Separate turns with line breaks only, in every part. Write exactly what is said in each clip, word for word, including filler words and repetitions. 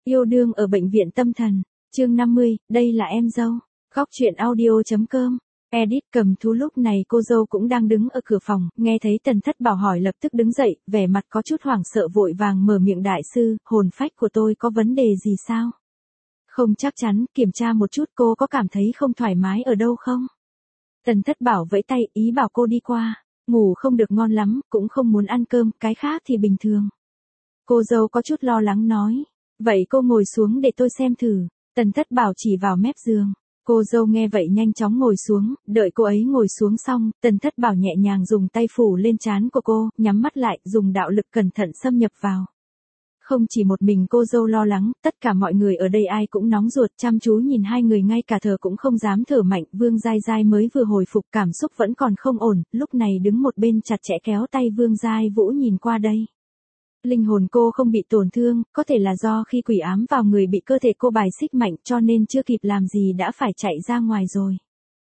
Yêu đương ở bệnh viện tâm thần, chương năm mươi, đây là em dâu. Góc truyện audio.com. Edit Cầm Thú. Lúc này cô dâu cũng đang đứng ở cửa phòng, nghe thấy Tần Thất Bảo hỏi lập tức đứng dậy, vẻ mặt có chút hoảng sợ vội vàng mở miệng: đại sư, hồn phách của tôi có vấn đề gì sao? Không chắc chắn, kiểm tra một chút. Cô có cảm thấy không thoải mái ở đâu không? Tần Thất Bảo vẫy tay, ý bảo cô đi qua. Ngủ không được ngon lắm, cũng không muốn ăn cơm, cái khác thì bình thường. Cô dâu có chút lo lắng nói. Vậy cô ngồi xuống để tôi xem thử. Tần Thất Bảo chỉ vào mép giường. Cô dâu nghe vậy nhanh chóng ngồi xuống, đợi cô ấy ngồi xuống xong, Tần Thất Bảo nhẹ nhàng dùng tay phủ lên trán của cô, nhắm mắt lại, dùng đạo lực cẩn thận xâm nhập vào. Không chỉ một mình cô dâu lo lắng, tất cả mọi người ở đây ai cũng nóng ruột chăm chú nhìn hai người, ngay cả thở cũng không dám thở mạnh. Vương Giai Giai mới vừa hồi phục, cảm xúc vẫn còn không ổn, lúc này đứng một bên chặt chẽ kéo tay Vương Giai Vũ nhìn qua đây. Linh hồn cô không bị tổn thương, có thể là do khi quỷ ám vào người bị cơ thể cô bài xích mạnh cho nên chưa kịp làm gì đã phải chạy ra ngoài rồi.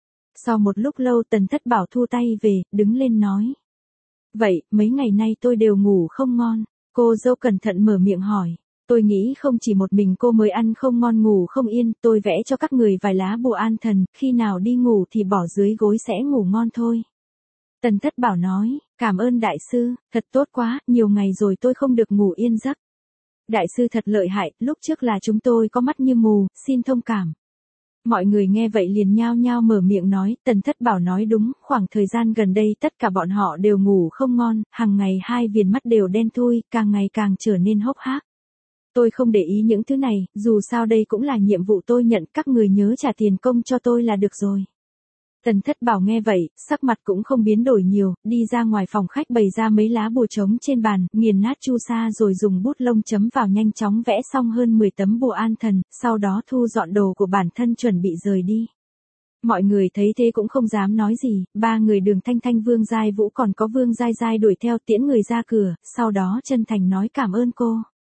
Sau một lúc lâu Tần Thất Bảo thu tay về, đứng lên nói. Vậy, mấy ngày nay tôi đều ngủ không ngon. Cô dâu cẩn thận mở miệng hỏi. Tôi nghĩ không chỉ một mình cô mới ăn không ngon ngủ không yên, tôi vẽ cho các người vài lá bùa an thần, khi nào đi ngủ thì bỏ dưới gối sẽ ngủ ngon thôi. Tần Thất Bảo nói, cảm ơn đại sư, thật tốt quá, nhiều ngày rồi tôi không được ngủ yên giấc. Đại sư thật lợi hại, lúc trước là chúng tôi có mắt như mù, xin thông cảm. Mọi người nghe vậy liền nhao nhao mở miệng nói. Tần Thất Bảo nói đúng, khoảng thời gian gần đây tất cả bọn họ đều ngủ không ngon, hàng ngày hai viền mắt đều đen thui, càng ngày càng trở nên hốc hác. Tôi không để ý những thứ này, dù sao đây cũng là nhiệm vụ tôi nhận, các người nhớ trả tiền công cho tôi là được rồi. Tần Thất Bảo nghe vậy, sắc mặt cũng không biến đổi nhiều, đi ra ngoài phòng khách bày ra mấy lá bùa trống trên bàn, nghiền nát chu sa rồi dùng bút lông chấm vào nhanh chóng vẽ xong hơn mười tấm bùa an thần, sau đó thu dọn đồ của bản thân chuẩn bị rời đi. Mọi người thấy thế cũng không dám nói gì, ba người Đường Thanh Thanh, Vương Giai Vũ còn có Vương Giai Giai đuổi theo tiễn người ra cửa, sau đó chân thành nói cảm ơn cô.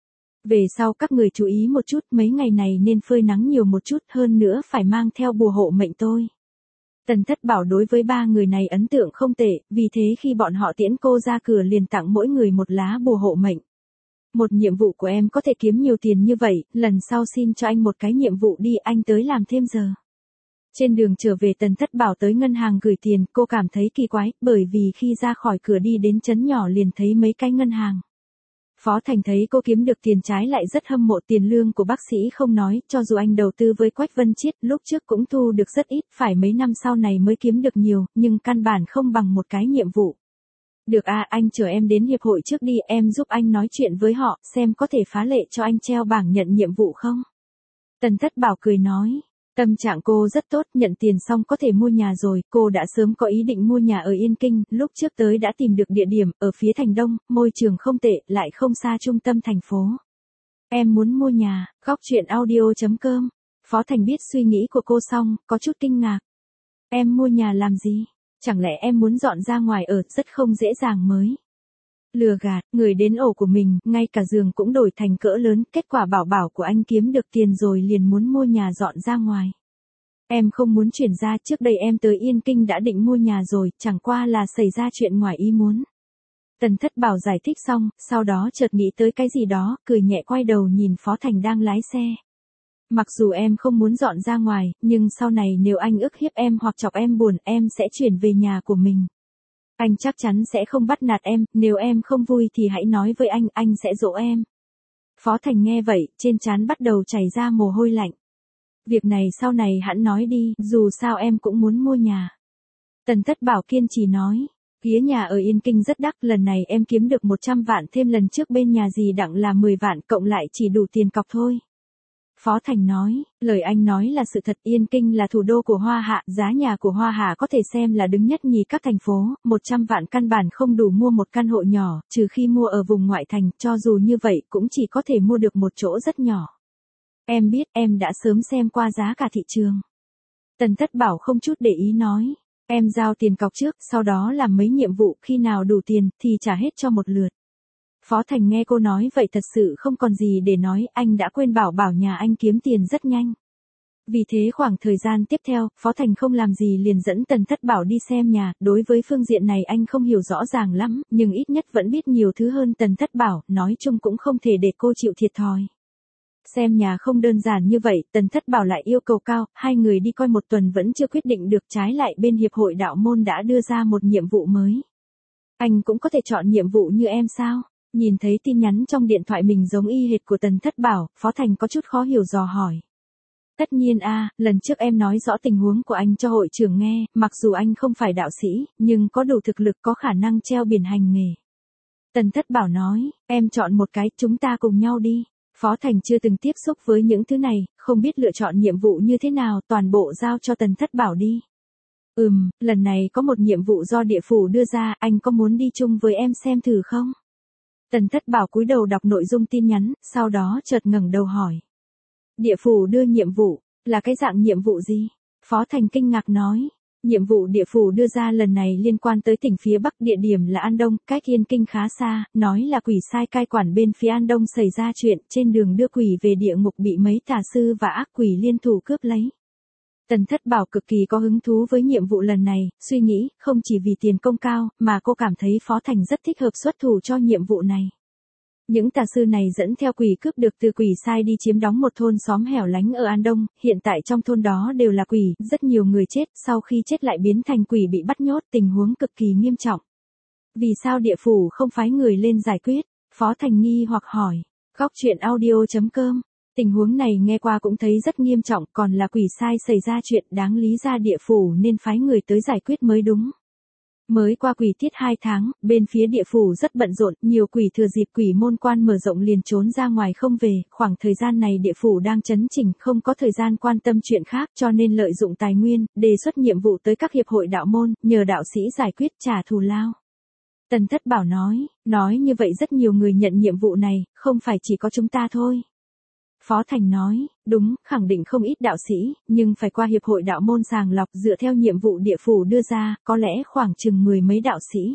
Về sau các người chú ý một chút, mấy ngày này nên phơi nắng nhiều một chút, hơn nữa phải mang theo bùa hộ mệnh tôi. Tần Thất Bảo đối với ba người này ấn tượng không tệ, vì thế khi bọn họ tiễn cô ra cửa liền tặng mỗi người một lá bùa hộ mệnh. Một nhiệm vụ của em có thể kiếm nhiều tiền như vậy, lần sau xin cho anh một cái nhiệm vụ đi, anh tới làm thêm giờ. Trên đường trở về Tần Thất Bảo tới ngân hàng gửi tiền, cô cảm thấy kỳ quái, bởi vì khi ra khỏi cửa đi đến trấn nhỏ liền thấy mấy cái ngân hàng. Phó Thành thấy cô kiếm được tiền trái lại rất hâm mộ. Tiền lương của bác sĩ không nói, cho dù anh đầu tư với Quách Vân Chiết, lúc trước cũng thu được rất ít, phải mấy năm sau này mới kiếm được nhiều, nhưng căn bản không bằng một cái nhiệm vụ. Được à, anh chờ em đến hiệp hội trước đi, em giúp anh nói chuyện với họ, xem có thể phá lệ cho anh treo bảng nhận nhiệm vụ không? Tần Thất Bảo cười nói. Tâm trạng cô rất tốt, nhận tiền xong có thể mua nhà rồi, cô đã sớm có ý định mua nhà ở Yên Kinh, lúc trước tới đã tìm được địa điểm, ở phía thành đông, môi trường không tệ, lại không xa trung tâm thành phố. Em muốn mua nhà. Góc truyện audio.com. Phó Thành biết suy nghĩ của cô xong, có chút kinh ngạc. Em mua nhà làm gì? Chẳng lẽ em muốn dọn ra ngoài ở, rất không dễ dàng mới. Lừa gạt, người đến ổ của mình, ngay cả giường cũng đổi thành cỡ lớn, kết quả bảo bảo của anh kiếm được tiền rồi liền muốn mua nhà dọn ra ngoài. Em không muốn chuyển ra, trước đây em tới Yên Kinh đã định mua nhà rồi, chẳng qua là xảy ra chuyện ngoài ý muốn. Tần Thất Bảo giải thích xong, sau đó chợt nghĩ tới cái gì đó, cười nhẹ quay đầu nhìn Phó Thành đang lái xe. Mặc dù em không muốn dọn ra ngoài, nhưng sau này nếu anh ức hiếp em hoặc chọc em buồn, em sẽ chuyển về nhà của mình. Anh chắc chắn sẽ không bắt nạt em, nếu em không vui thì hãy nói với anh, anh sẽ dỗ em. Phó Thành nghe vậy, trên trán bắt đầu chảy ra mồ hôi lạnh. Việc này sau này hẵng nói đi, dù sao em cũng muốn mua nhà. Tần Thất Bảo kiên trì nói, ghế nhà ở Yên Kinh rất đắt, lần này em kiếm được một trăm vạn thêm lần trước bên nhà dì Đặng là mười vạn, cộng lại chỉ đủ tiền cọc thôi. Phó Thành nói, lời anh nói là sự thật, Yên Kinh là thủ đô của Hoa Hạ, giá nhà của Hoa Hạ có thể xem là đứng nhất nhì các thành phố, một trăm vạn căn bản không đủ mua một căn hộ nhỏ, trừ khi mua ở vùng ngoại thành, cho dù như vậy cũng chỉ có thể mua được một chỗ rất nhỏ. Em biết, em đã sớm xem qua giá cả thị trường. Tần Thất Bảo không chút để ý nói, em giao tiền cọc trước, sau đó làm mấy nhiệm vụ, khi nào đủ tiền thì trả hết cho một lượt. Phó Thành nghe cô nói vậy thật sự không còn gì để nói, anh đã quên bảo bảo nhà anh kiếm tiền rất nhanh. Vì thế khoảng thời gian tiếp theo, Phó Thành không làm gì liền dẫn Tần Thất Bảo đi xem nhà, đối với phương diện này anh không hiểu rõ ràng lắm, nhưng ít nhất vẫn biết nhiều thứ hơn Tần Thất Bảo, nói chung cũng không thể để cô chịu thiệt thòi. Xem nhà không đơn giản như vậy, Tần Thất Bảo lại yêu cầu cao, hai người đi coi một tuần vẫn chưa quyết định được, trái lại bên Hiệp hội Đạo môn đã đưa ra một nhiệm vụ mới. Anh cũng có thể chọn nhiệm vụ như em sao? Nhìn thấy tin nhắn trong điện thoại mình giống y hệt của Tần Thất Bảo, Phó Thành có chút khó hiểu dò hỏi. Tất nhiên a, lần trước em nói rõ tình huống của anh cho hội trưởng nghe, mặc dù anh không phải đạo sĩ, nhưng có đủ thực lực có khả năng treo biển hành nghề. Tần Thất Bảo nói, em chọn một cái, chúng ta cùng nhau đi. Phó Thành chưa từng tiếp xúc với những thứ này, không biết lựa chọn nhiệm vụ như thế nào, toàn bộ giao cho Tần Thất Bảo đi. Ừm, lần này có một nhiệm vụ do địa phủ đưa ra, anh có muốn đi chung với em xem thử không? Tần Thất Bảo cúi đầu đọc nội dung tin nhắn, sau đó chợt ngẩng đầu hỏi. Địa phủ đưa nhiệm vụ, là cái dạng nhiệm vụ gì? Phó Thành kinh ngạc nói. Nhiệm vụ địa phủ đưa ra lần này liên quan tới tỉnh phía Bắc, địa điểm là An Đông, cách Yên Kinh khá xa, nói là quỷ sai cai quản bên phía An Đông xảy ra chuyện, trên đường đưa quỷ về địa ngục bị mấy tà sư và ác quỷ liên thủ cướp lấy. Tần Thất Bảo cực kỳ có hứng thú với nhiệm vụ lần này, suy nghĩ, không chỉ vì tiền công cao, mà cô cảm thấy Phó Thành rất thích hợp xuất thủ cho nhiệm vụ này. Những tà sư này dẫn theo quỷ cướp được từ quỷ sai đi chiếm đóng một thôn xóm hẻo lánh ở An Đông, hiện tại trong thôn đó đều là quỷ, rất nhiều người chết, sau khi chết lại biến thành quỷ bị bắt nhốt, tình huống cực kỳ nghiêm trọng. Vì sao địa phủ không phái người lên giải quyết? Phó Thành nghi hoặc hỏi. Góc truyện audio chấm com. Tình huống này nghe qua cũng thấy rất nghiêm trọng, còn là quỷ sai xảy ra chuyện, đáng lý ra địa phủ nên phái người tới giải quyết mới đúng. Mới qua quỷ tiết hai tháng, bên phía địa phủ rất bận rộn, nhiều quỷ thừa dịp quỷ môn quan mở rộng liền trốn ra ngoài không về, khoảng thời gian này địa phủ đang chấn chỉnh, không có thời gian quan tâm chuyện khác, cho nên lợi dụng tài nguyên, đề xuất nhiệm vụ tới các hiệp hội đạo môn, nhờ đạo sĩ giải quyết trả thù lao. Tần Thất Bảo nói, nói như vậy rất nhiều người nhận nhiệm vụ này, không phải chỉ có chúng ta thôi. Phó Thành nói, đúng, khẳng định không ít đạo sĩ, nhưng phải qua hiệp hội đạo môn sàng lọc dựa theo nhiệm vụ địa phủ đưa ra, có lẽ khoảng chừng mười mấy đạo sĩ.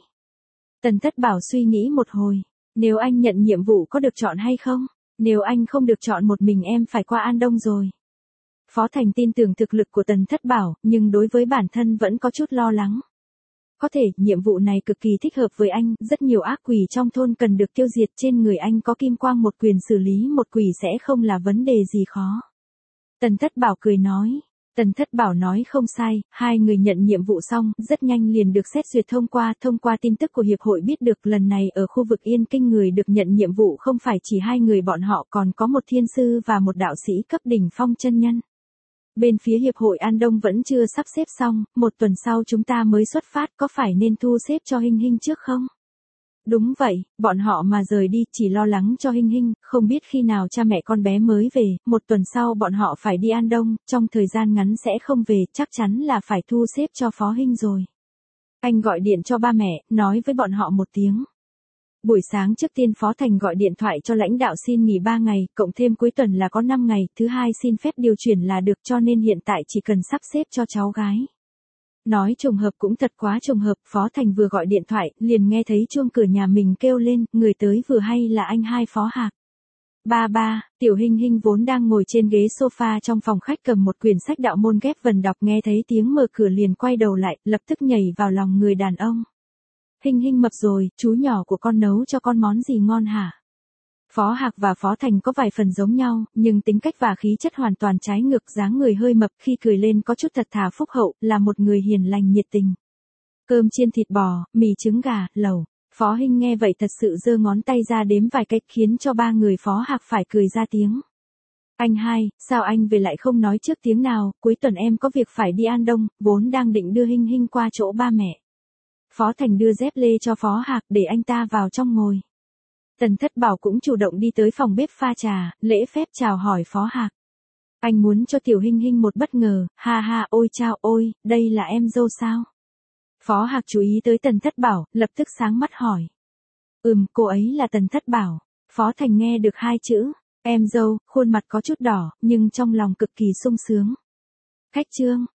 Tần Thất Bảo suy nghĩ một hồi, nếu anh nhận nhiệm vụ có được chọn hay không? Nếu anh không được chọn một mình em phải qua An Đông rồi. Phó Thành tin tưởng thực lực của Tần Thất Bảo, nhưng đối với bản thân vẫn có chút lo lắng. Có thể, nhiệm vụ này cực kỳ thích hợp với anh, rất nhiều ác quỷ trong thôn cần được tiêu diệt, trên người anh có kim quang một quyền xử lý một quỷ sẽ không là vấn đề gì khó. Tần Thất Bảo cười nói. Tần Thất Bảo nói không sai, hai người nhận nhiệm vụ xong, rất nhanh liền được xét duyệt thông qua, thông qua tin tức của hiệp hội biết được lần này ở khu vực Yên Kinh người được nhận nhiệm vụ không phải chỉ hai người bọn họ, còn có một thiên sư và một đạo sĩ cấp đỉnh phong chân nhân. Bên phía Hiệp hội An Đông vẫn chưa sắp xếp xong, một tuần sau chúng ta mới xuất phát, có phải nên thu xếp cho Hinh Hinh trước không? Đúng vậy, bọn họ mà rời đi chỉ lo lắng cho Hinh Hinh, không biết khi nào cha mẹ con bé mới về, một tuần sau bọn họ phải đi An Đông, trong thời gian ngắn sẽ không về, chắc chắn là phải thu xếp cho Phó Hinh rồi. Anh gọi điện cho ba mẹ, nói với bọn họ một tiếng. Buổi sáng trước tiên Phó Thành gọi điện thoại cho lãnh đạo xin nghỉ ba ngày, cộng thêm cuối tuần là có năm ngày, thứ hai xin phép điều chuyển là được, cho nên hiện tại chỉ cần sắp xếp cho cháu gái. Nói trùng hợp cũng thật quá trùng hợp, Phó Thành vừa gọi điện thoại, liền nghe thấy chuông cửa nhà mình kêu lên, người tới vừa hay là anh hai Phó Hạc. Ba ba, Tiểu Hinh Hinh vốn đang ngồi trên ghế sofa trong phòng khách cầm một quyển sách đạo môn ghép vần đọc, nghe thấy tiếng mở cửa liền quay đầu lại, lập tức nhảy vào lòng người đàn ông. Hinh Hinh mập rồi, chú nhỏ của con nấu cho con món gì ngon hả? Phó Hạc và Phó Thành có vài phần giống nhau, nhưng tính cách và khí chất hoàn toàn trái ngược, dáng người hơi mập, khi cười lên có chút thật thà phúc hậu, là một người hiền lành nhiệt tình. Cơm chiên thịt bò, mì trứng gà, lẩu. Phó Hinh nghe vậy thật sự giơ ngón tay ra đếm vài cách, khiến cho ba người Phó Hạc phải cười ra tiếng. Anh hai, sao anh về lại không nói trước tiếng nào, cuối tuần em có việc phải đi An Đông, vốn đang định đưa Hinh Hinh qua chỗ ba mẹ. Phó Thành đưa dép lê cho Phó Hạc để anh ta vào trong ngồi. Tần Thất Bảo cũng chủ động đi tới phòng bếp pha trà, lễ phép chào hỏi Phó Hạc. Anh muốn cho Tiểu Hinh Hinh một bất ngờ, ha ha, ôi chao, ôi, đây là em dâu sao? Phó Hạc chú ý tới Tần Thất Bảo, lập tức sáng mắt hỏi. Ừm, cô ấy là Tần Thất Bảo. Phó Thành nghe được hai chữ, em dâu, khuôn mặt có chút đỏ, nhưng trong lòng cực kỳ sung sướng. Khách trương,